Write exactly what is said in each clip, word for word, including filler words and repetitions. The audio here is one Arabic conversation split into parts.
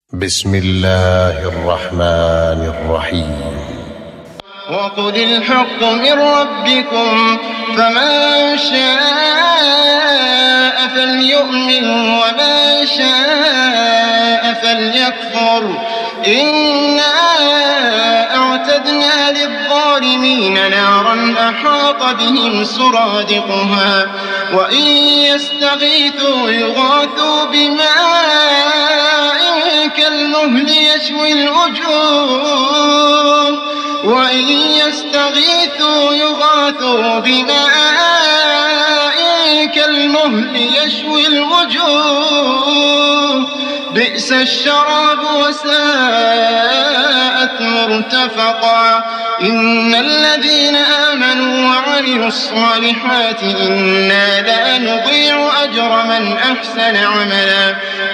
بسم الله الرحمن الرحيم. وقل الحق من ربكم فمن شاء فليؤمن ومن شاء فليكفر إنا أعتدنا للظالمين نارا أحاط بهم سرادقها وإن يستغيثوا يغاثوا بماء كالمهل يشوي الوجوه وإن يستغيثوا يغاثوا بماء كالمهل يشوي الوجوه بئس الشراب وساءت مرتفقا إن الذين آمنوا وعملوا الصالحات إنا لا نضيع أجر من أحسن عملا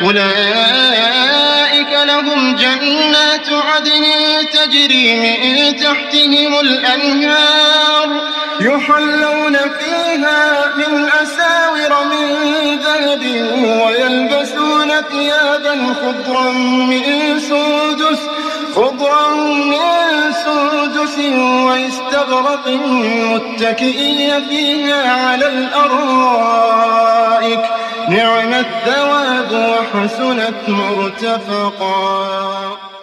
أولئك لهم جنات عدن تجري من تحتهم الأنهار يحلون فيها من أساور من ذهب ويلبسون ثيابا خضرا من سندس خضرا من سندس واستبرق متكئين فيها على الأرائك نعم الثواب وحسنت مرتفقا.